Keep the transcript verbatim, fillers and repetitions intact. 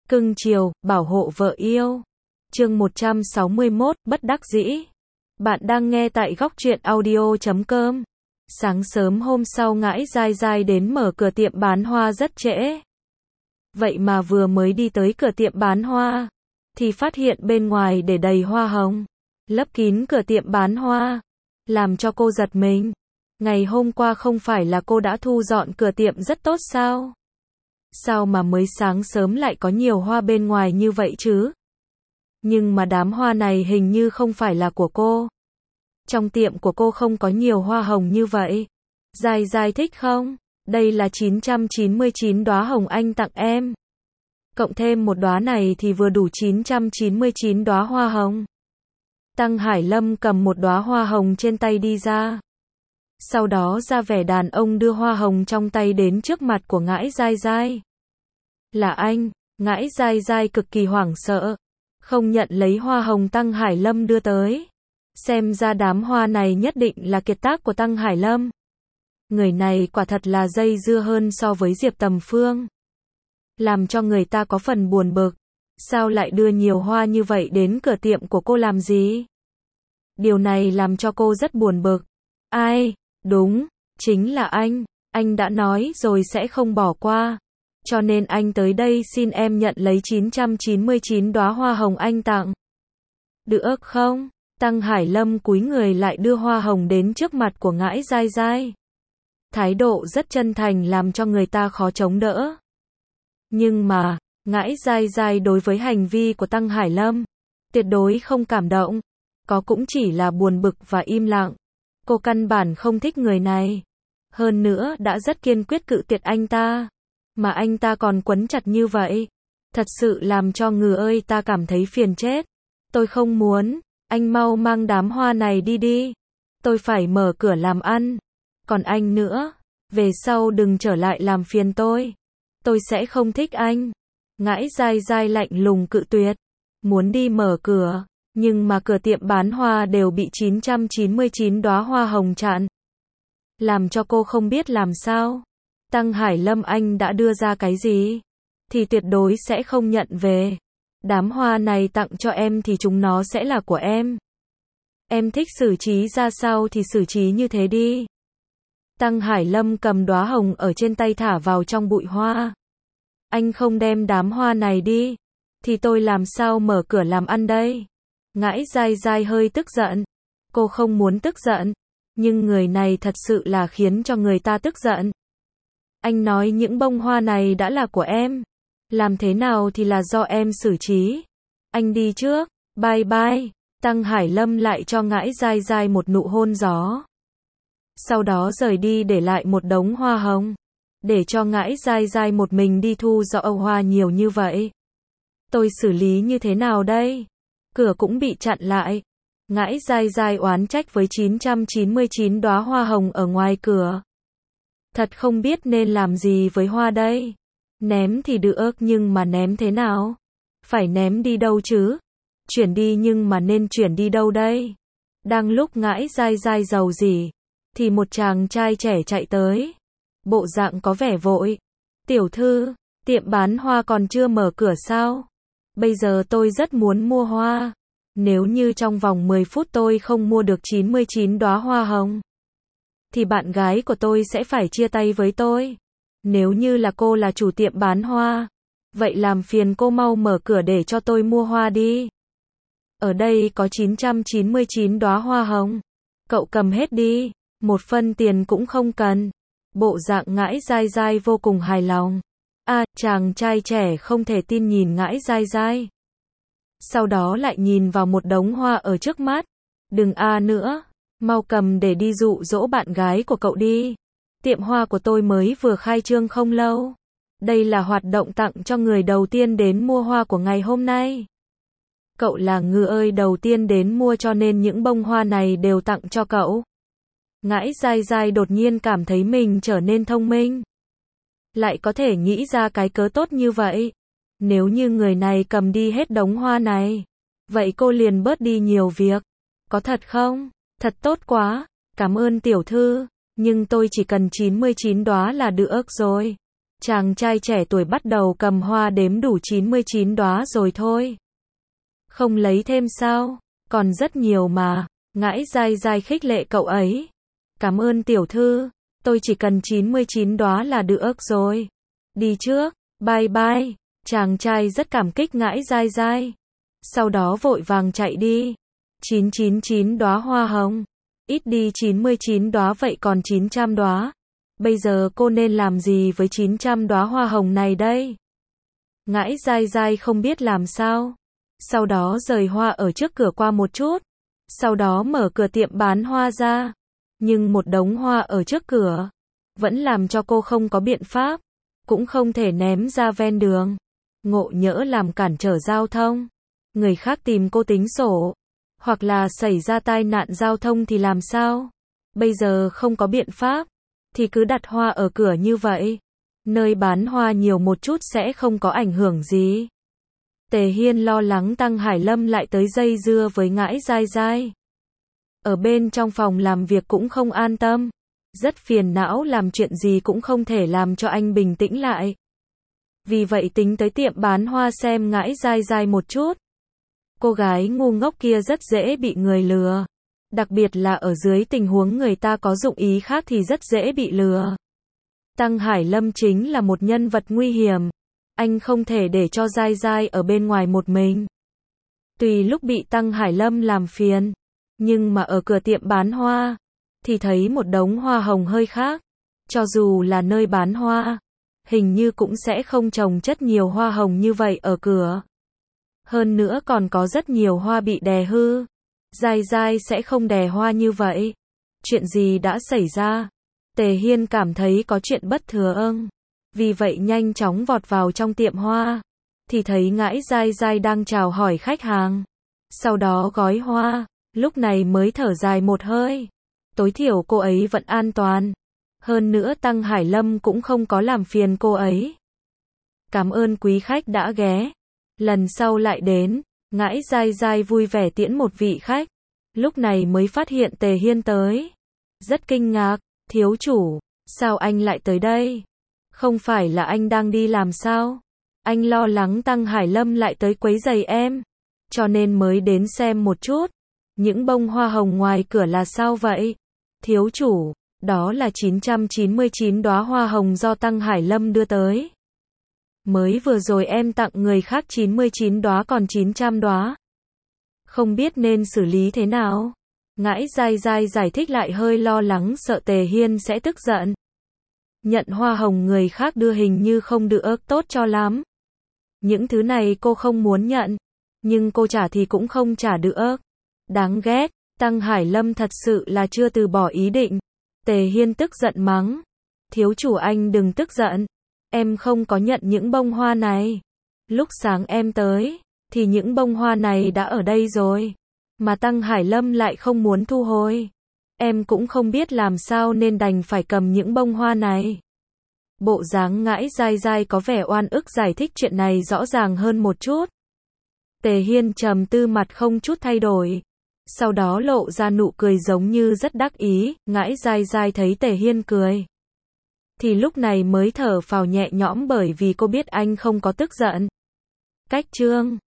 Cưng chiều, bảo hộ vợ yêu. Chương một trăm sáu mươi mốt, bất đắc dĩ. Bạn đang nghe tại góc truyện audio chấm com. Sáng sớm hôm sau Ngãi Dai Dai đến mở cửa tiệm bán hoa rất trễ. Vậy mà vừa mới đi tới cửa tiệm bán hoa, thì phát hiện bên ngoài để đầy hoa hồng, lấp kín cửa tiệm bán hoa, làm cho cô giật mình. Ngày hôm qua không phải là cô đã thu dọn cửa tiệm rất tốt sao? Sao mà mới sáng sớm lại có nhiều hoa bên ngoài như vậy chứ? Nhưng mà đám hoa này hình như không phải là của cô. Trong tiệm của cô không có nhiều hoa hồng như vậy. Dai Dai thích không? Đây là chín trăm chín mươi chín đóa hồng anh tặng em. Cộng thêm một đóa này thì vừa đủ chín trăm chín mươi chín đóa hoa hồng. Tăng Hải Lâm cầm một đóa hoa hồng trên tay đi ra. Sau đó ra vẻ đàn ông đưa hoa hồng trong tay đến trước mặt của Ngãi Dai Dai. Là anh. Ngãi Dai Dai cực kỳ hoảng sợ, không nhận lấy hoa hồng Tăng Hải Lâm đưa tới. Xem ra đám hoa này nhất định là kiệt tác của Tăng Hải Lâm. Người này quả thật là dây dưa hơn so với Diệp Tầm Phương. Làm cho người ta có phần buồn bực. Sao lại đưa nhiều hoa như vậy đến cửa tiệm của cô làm gì? Điều này làm cho cô rất buồn bực. Ai? Đúng, chính là anh. Anh đã nói rồi sẽ không bỏ qua. Cho nên anh tới đây xin em nhận lấy chín trăm chín mươi chín đóa hoa hồng anh tặng. Được không? Tăng Hải Lâm cúi người lại đưa hoa hồng đến trước mặt của Ngãi Dai Dai. Thái độ rất chân thành làm cho người ta khó chống đỡ. Nhưng mà, Ngãi Dai Dai đối với hành vi của Tăng Hải Lâm tuyệt đối không cảm động, có cũng chỉ là buồn bực và im lặng. Cô căn bản không thích người này. Hơn nữa đã rất kiên quyết cự tuyệt anh ta. Mà anh ta còn quấn chặt như vậy. Thật sự làm cho người ơi ta cảm thấy phiền chết. Tôi không muốn. Anh mau mang đám hoa này đi đi. Tôi phải mở cửa làm ăn. Còn anh nữa, về sau đừng trở lại làm phiền tôi. Tôi sẽ không thích anh. Ngãi Dai Dai lạnh lùng cự tuyệt. Muốn đi mở cửa. Nhưng mà cửa tiệm bán hoa đều bị chín trăm chín mươi chín đóa hoa hồng chặn. Làm cho cô không biết làm sao. Tăng Hải Lâm anh đã đưa ra cái gì? Thì tuyệt đối sẽ không nhận về. Đám hoa này tặng cho em thì chúng nó sẽ là của em. Em thích xử trí ra sao thì xử trí như thế đi. Tăng Hải Lâm cầm đóa hồng ở trên tay thả vào trong bụi hoa. Anh không đem đám hoa này đi, thì tôi làm sao mở cửa làm ăn đây? Ngãi Dai Dai hơi tức giận. Cô không muốn tức giận, nhưng người này thật sự là khiến cho người ta tức giận. Anh nói những bông hoa này đã là của em. Làm thế nào thì là do em xử trí. Anh đi trước, bye bye. Tăng Hải Lâm lại cho Ngãi Dai Dai một nụ hôn gió. Sau đó rời đi để lại một đống hoa hồng. Để cho Ngãi Dai Dai một mình đi thu dọn hoa nhiều như vậy. Tôi xử lý như thế nào đây? Cửa cũng bị chặn lại. Ngãi Dai Dai oán trách với chín trăm chín mươi chín đóa hoa hồng ở ngoài cửa. Thật không biết nên làm gì với hoa đây. Ném thì được nhưng mà ném thế nào? Phải ném đi đâu chứ? Chuyển đi nhưng mà nên chuyển đi đâu đây? Đang lúc Ngãi Dai Dai giàu gì, thì một chàng trai trẻ chạy tới. Bộ dạng có vẻ vội. Tiểu thư, tiệm bán hoa còn chưa mở cửa sao? Bây giờ tôi rất muốn mua hoa. Nếu như trong vòng mười phút tôi không mua được chín mươi chín đóa hoa hồng, thì bạn gái của tôi sẽ phải chia tay với tôi. Nếu như là cô là chủ tiệm bán hoa, vậy làm phiền cô mau mở cửa để cho tôi mua hoa đi. Ở đây có chín trăm chín mươi chín đóa hoa hồng. Cậu cầm hết đi, một phân tiền cũng không cần. Bộ dạng Ngãi Dai Dai vô cùng hài lòng. À, chàng trai trẻ không thể tin nhìn Ngãi Dai Dai. Sau đó lại nhìn vào một đống hoa ở trước mắt. Đừng a à nữa, mau cầm để đi dụ dỗ bạn gái của cậu đi. Tiệm hoa của tôi mới vừa khai trương không lâu. Đây là hoạt động tặng cho người đầu tiên đến mua hoa của ngày hôm nay. Cậu là người ơi đầu tiên đến mua cho nên những bông hoa này đều tặng cho cậu. Ngãi Dai Dai đột nhiên cảm thấy mình trở nên thông minh. Lại có thể nghĩ ra cái cớ tốt như vậy. Nếu như người này cầm đi hết đống hoa này, vậy cô liền bớt đi nhiều việc. Có thật không? Thật tốt quá. Cảm ơn tiểu thư. Nhưng tôi chỉ cần chín mươi chín đóa là được rồi. Chàng trai trẻ tuổi bắt đầu cầm hoa đếm đủ chín mươi chín đóa rồi thôi. Không lấy thêm sao? Còn rất nhiều mà. Ngãi dai dai khích lệ cậu ấy. Cảm ơn tiểu thư, tôi chỉ cần chín mươi chín đóa là được rồi. Đi trước, bye bye. Chàng trai rất cảm kích ngãi dai dai. Sau đó vội vàng chạy đi. chín trăm chín mươi chín đóa hoa hồng. Ít đi chín mươi chín đóa vậy còn chín trăm đóa. Bây giờ cô nên làm gì với chín trăm đóa hoa hồng này đây? Ngãi dai dai không biết làm sao. Sau đó rời hoa ở trước cửa qua một chút. Sau đó mở cửa tiệm bán hoa ra. Nhưng một đống hoa ở trước cửa vẫn làm cho cô không có biện pháp. Cũng không thể ném ra ven đường. Ngộ nhỡ làm cản trở giao thông. Người khác tìm cô tính sổ. Hoặc là xảy ra tai nạn giao thông thì làm sao? Bây giờ không có biện pháp. Thì cứ đặt hoa ở cửa như vậy. Nơi bán hoa nhiều một chút sẽ không có ảnh hưởng gì. Tề Hiên lo lắng Tăng Hải Lâm lại tới dây dưa với ngãi dai dai. Ở bên trong phòng làm việc cũng không an tâm. Rất phiền não, làm chuyện gì cũng không thể làm cho anh bình tĩnh lại. Vì vậy tính tới tiệm bán hoa xem ngãi dai dai một chút. Cô gái ngu ngốc kia rất dễ bị người lừa. Đặc biệt là ở dưới tình huống người ta có dụng ý khác thì rất dễ bị lừa. Tăng Hải Lâm chính là một nhân vật nguy hiểm. Anh không thể để cho dai dai ở bên ngoài một mình. Tùy lúc bị Tăng Hải Lâm làm phiền. Nhưng mà ở cửa tiệm bán hoa thì thấy một đống hoa hồng hơi khác. Cho dù là nơi bán hoa, hình như cũng sẽ không trồng chất nhiều hoa hồng như vậy ở cửa. Hơn nữa còn có rất nhiều hoa bị đè hư. Dai dai sẽ không đè hoa như vậy. Chuyện gì đã xảy ra? Tề Hiên cảm thấy có chuyện bất thường. Vì vậy nhanh chóng vọt vào trong tiệm hoa. Thì thấy ngãi dai dai đang chào hỏi khách hàng. Sau đó gói hoa. Lúc này mới thở dài một hơi. Tối thiểu cô ấy vẫn an toàn. Hơn nữa Tăng Hải Lâm cũng không có làm phiền cô ấy. Cảm ơn quý khách đã ghé. Lần sau lại đến. Ngãi dai dai vui vẻ tiễn một vị khách. Lúc này mới phát hiện Tề Hiên tới. Rất kinh ngạc. Thiếu chủ, sao anh lại tới đây? Không phải là anh đang đi làm sao? Anh lo lắng Tăng Hải Lâm lại tới quấy rầy em. Cho nên mới đến xem một chút. Những bông hoa hồng ngoài cửa là sao vậy? Thiếu chủ, đó là chín trăm chín mươi chín đóa hoa hồng do Tăng Hải Lâm đưa tới. Mới vừa rồi em tặng người khác chín mươi chín đóa còn chín trăm đóa. Không biết nên xử lý thế nào? Ngãi dai dai giải thích lại hơi lo lắng sợ Tề Hiên sẽ tức giận. Nhận hoa hồng người khác đưa hình như không được tốt cho lắm. Những thứ này cô không muốn nhận. Nhưng cô trả thì cũng không trả được. Đáng ghét, Tăng Hải Lâm thật sự là chưa từ bỏ ý định. Tề Hiên tức giận mắng. Thiếu chủ anh đừng tức giận. Em không có nhận những bông hoa này. Lúc sáng em tới, thì những bông hoa này đã ở đây rồi. Mà Tăng Hải Lâm lại không muốn thu hồi. Em cũng không biết làm sao nên đành phải cầm những bông hoa này. Bộ dáng ngãi dai dai có vẻ oan ức giải thích chuyện này rõ ràng hơn một chút. Tề Hiên trầm tư mặt không chút thay đổi. Sau đó lộ ra nụ cười giống như rất đắc ý. Ngãi dai dai thấy Tề Hiên cười. Thì lúc này mới thở phào nhẹ nhõm bởi vì cô biết anh không có tức giận. Cách chương